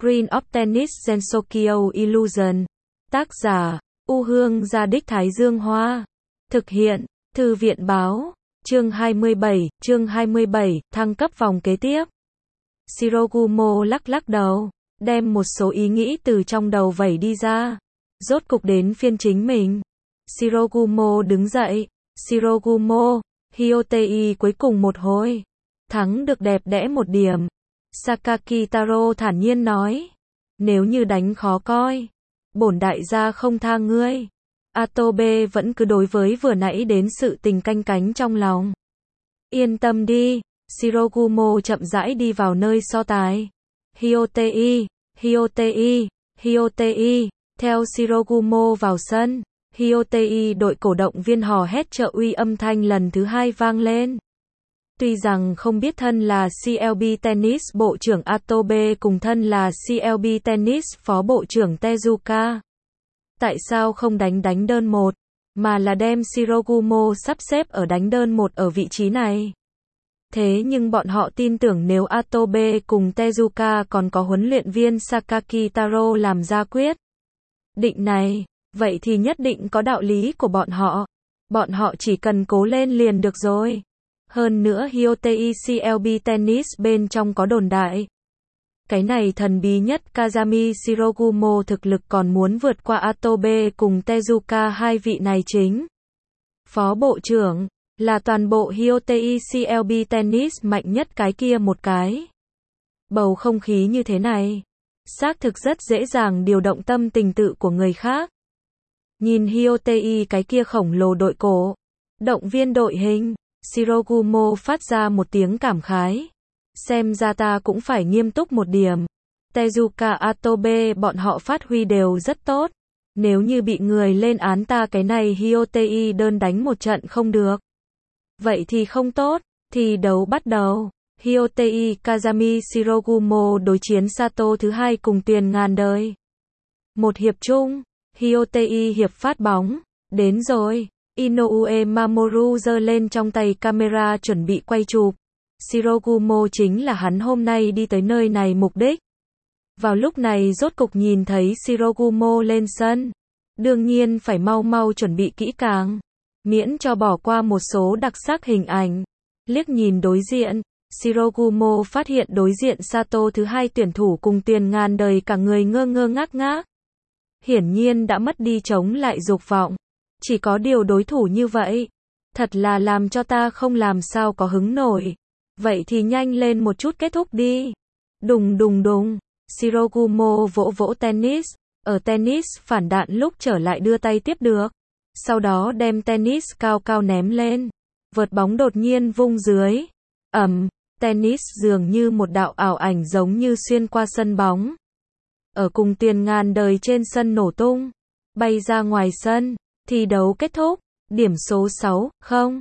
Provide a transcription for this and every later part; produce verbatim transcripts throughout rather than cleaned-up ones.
Queen of Tennis Gensokyo Illusion. Tác giả, U Hương Gia Đích Thái Dương Hoa. Thực hiện, Thư viện Báo. Chương hai mươi bảy, chương hai mươi bảy, thăng cấp vòng kế tiếp. Shirogumo lắc lắc đầu, đem một số ý nghĩ từ trong đầu vẩy đi ra. Rốt cục đến phiên chính mình. Shirogumo đứng dậy. Shirogumo, Hyotei cuối cùng một hồi. Thắng được đẹp đẽ một điểm. Sakaki Taro thản nhiên nói. Nếu như đánh khó coi, bổn đại gia không tha ngươi. Atobe vẫn cứ đối với vừa nãy đến sự tình canh cánh trong lòng. Yên tâm đi. Shirogumo chậm rãi đi vào nơi so tài. Hyotei, Hyotei, Hyotei. Theo Shirogumo vào sân, Hyotei đội cổ động viên hò hét trợ uy âm thanh lần thứ hai vang lên. Tuy rằng không biết thân là xê lờ bê Tennis Bộ trưởng Atobe cùng thân là xê lờ bê Tennis Phó Bộ trưởng Tezuka. Tại sao không đánh đánh đơn một, mà là đem Shirogumo sắp xếp ở đánh đơn một ở vị trí này. Thế nhưng bọn họ tin tưởng nếu Atobe cùng Tezuka còn có huấn luyện viên Sakaki Taro làm ra quyết định này, vậy thì nhất định có đạo lý của bọn họ. Bọn họ chỉ cần cố lên liền được rồi. Hơn nữa Hyotei xê lờ bê Tennis bên trong có đồn đại. Cái này thần bí nhất Kazami Shirogumo thực lực còn muốn vượt qua Atobe cùng Tezuka hai vị này chính. Phó Bộ trưởng, là toàn bộ Hyotei xê lờ bê Tennis mạnh nhất cái kia một cái. Bầu không khí như thế này, xác thực rất dễ dàng điều động tâm tình tự của người khác. Nhìn Hyotei cái kia khổng lồ đội cổ, động viên đội hình, Shirogumo phát ra một tiếng cảm khái. Xem ra ta cũng phải nghiêm túc một điểm. Tezuka Atobe bọn họ phát huy đều rất tốt. Nếu như bị người lên án ta cái này Hyotei đơn đánh một trận không được, vậy thì không tốt. Thi đấu bắt đầu. Hyotei Kazami Shirogumo đối chiến Sato thứ hai cùng tiền ngàn đời. Một hiệp chung, Hyotei hiệp phát bóng. Đến rồi. Inoue Mamoru giơ lên trong tay camera chuẩn bị quay chụp. Shirogumo chính là hắn hôm nay đi tới nơi này mục đích. Vào lúc này rốt cục nhìn thấy Shirogumo lên sân. Đương nhiên phải mau mau chuẩn bị kỹ càng, miễn cho bỏ qua một số đặc sắc hình ảnh. Liếc nhìn đối diện, Shirogumo phát hiện đối diện Sato thứ hai tuyển thủ cùng tiền ngàn đời cả người ngơ ngơ ngác ngác. Hiển nhiên đã mất đi chống lại dục vọng. Chỉ có điều đối thủ như vậy, thật là làm cho ta không làm sao có hứng nổi. Vậy thì nhanh lên một chút kết thúc đi. Đùng đùng đùng. Shirogumo vỗ vỗ tennis. Ở tennis phản đạn lúc trở lại đưa tay tiếp được. Sau đó đem tennis cao cao ném lên. Vợt bóng đột nhiên vung dưới. Ầm. Tennis dường như một đạo ảo ảnh giống như xuyên qua sân bóng. Ở cùng tiền ngàn đời trên sân nổ tung. Bay ra ngoài sân. Thi đấu kết thúc. Điểm số sáu không.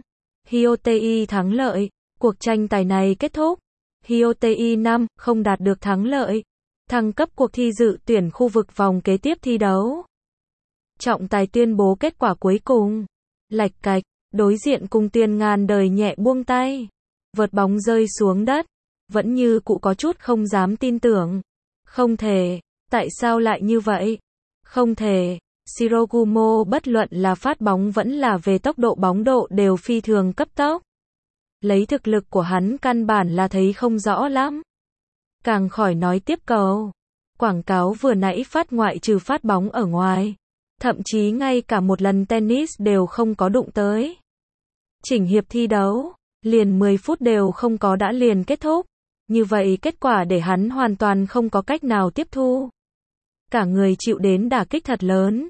Hyotei thắng lợi. Cuộc tranh tài này kết thúc. Hyotei năm không đạt được thắng lợi. Thăng cấp cuộc thi dự tuyển khu vực vòng kế tiếp thi đấu. Trọng tài tuyên bố kết quả cuối cùng. Lạch cạch, đối diện cùng tiền ngàn đời nhẹ buông tay. Vợt bóng rơi xuống đất. Vẫn như cụ có chút không dám tin tưởng. Không thể, tại sao lại như vậy? Không thể. Shirogumo bất luận là phát bóng vẫn là về tốc độ bóng độ đều phi thường cấp tốc. Lấy thực lực của hắn căn bản là thấy không rõ lắm. Càng khỏi nói tiếp cầu. Quảng cáo vừa nãy phát ngoại trừ phát bóng ở ngoài. Thậm chí ngay cả một lần tennis đều không có đụng tới. Chỉnh hiệp thi đấu, liền mười phút đều không có đã liền kết thúc. Như vậy kết quả để hắn hoàn toàn không có cách nào tiếp thu. Cả người chịu đến đả kích thật lớn.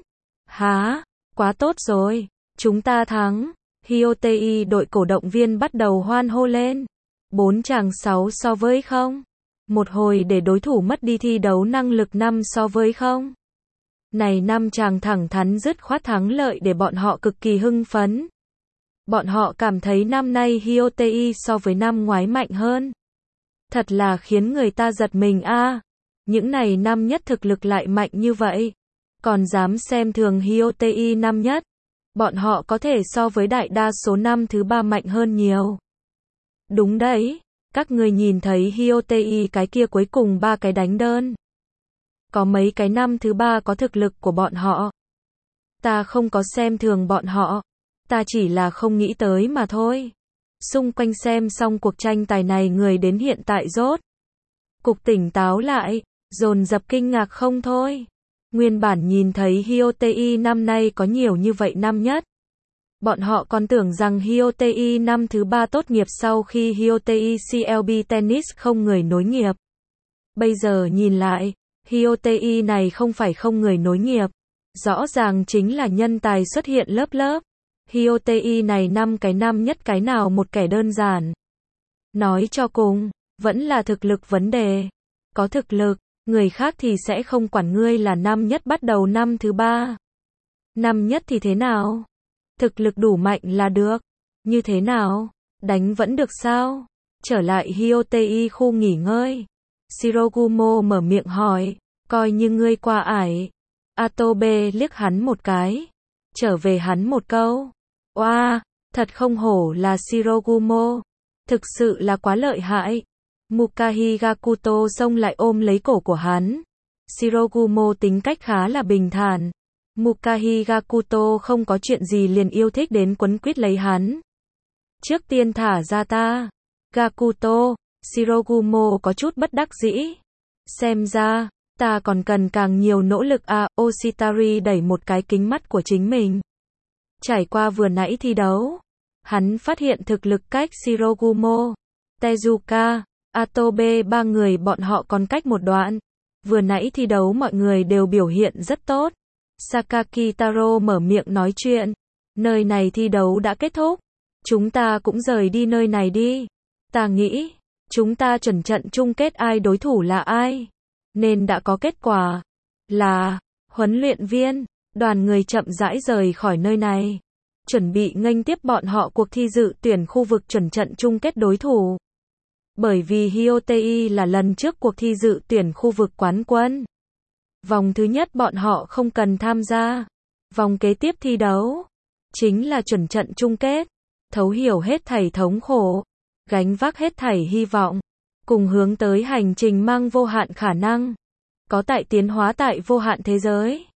Há, quá tốt rồi, chúng ta thắng. Hyotei đội cổ động viên bắt đầu hoan hô lên. Bốn chàng sáu so với không. Một hồi để đối thủ mất đi thi đấu năng lực năm so với không. Này năm chàng thẳng thắn dứt khoát thắng lợi để bọn họ cực kỳ hưng phấn. Bọn họ cảm thấy năm nay Hyotei so với năm ngoái mạnh hơn. Thật là khiến người ta giật mình a. À, những này năm nhất thực lực lại mạnh như vậy. Còn dám xem thường Hyotei năm nhất. Bọn họ có thể so với đại đa số năm thứ ba mạnh hơn nhiều. Đúng đấy, các người nhìn thấy Hyotei cái kia cuối cùng ba cái đánh đơn. Có mấy cái năm thứ ba có thực lực của bọn họ. Ta không có xem thường bọn họ. Ta chỉ là không nghĩ tới mà thôi. Xung quanh xem xong cuộc tranh tài này người đến hiện tại rốt cục tỉnh táo lại, dồn dập kinh ngạc không thôi. Nguyên bản nhìn thấy Hyotei năm nay có nhiều như vậy năm nhất. Bọn họ còn tưởng rằng Hyotei năm thứ ba tốt nghiệp sau khi Hyotei xê lờ bê Tennis không người nối nghiệp. Bây giờ nhìn lại, Hyotei này không phải không người nối nghiệp. Rõ ràng chính là nhân tài xuất hiện lớp lớp. Hyotei này năm cái năm nhất cái nào một kẻ đơn giản. Nói cho cùng, vẫn là thực lực vấn đề. Có thực lực, người khác thì sẽ không quản ngươi là năm nhất bắt đầu năm thứ ba. Năm nhất thì thế nào? Thực lực đủ mạnh là được. Như thế nào? Đánh vẫn được sao? Trở lại Hyotei khu nghỉ ngơi. Shirogumo mở miệng hỏi, coi như ngươi qua ải. Atobe liếc hắn một cái. Trở về hắn một câu. Oa, wow, thật không hổ là Shirogumo. Thực sự là quá lợi hại. Mukahi Gakuto xông lại ôm lấy cổ của hắn. Shirogumo tính cách khá là bình thản. Mukahi Gakuto không có chuyện gì liền yêu thích đến quấn quýt lấy hắn. Trước tiên thả ra ta. Gakuto, Shirogumo có chút bất đắc dĩ. Xem ra, ta còn cần càng nhiều nỗ lực à, Oshitari đẩy một cái kính mắt của chính mình. Trải qua vừa nãy thi đấu, hắn phát hiện thực lực cách Shirogumo, Tezuka, Atobe ba người bọn họ còn cách một đoạn. Vừa nãy thi đấu mọi người đều biểu hiện rất tốt. Sakaki Taro mở miệng nói chuyện. Nơi này thi đấu đã kết thúc. Chúng ta cũng rời đi nơi này đi. Ta nghĩ, chúng ta chuẩn trận chung kết ai đối thủ là ai. Nên đã có kết quả. Là, huấn luyện viên, đoàn người chậm rãi rời khỏi nơi này. Chuẩn bị nghênh tiếp bọn họ cuộc thi dự tuyển khu vực chuẩn trận chung kết đối thủ. Bởi vì Hyotei là lần trước cuộc thi dự tuyển khu vực quán quân. Vòng thứ nhất bọn họ không cần tham gia. Vòng kế tiếp thi đấu chính là chuẩn trận chung kết. Thấu hiểu hết thảy thống khổ, gánh vác hết thảy hy vọng, cùng hướng tới hành trình mang vô hạn khả năng. Có tại tiến hóa tại vô hạn thế giới.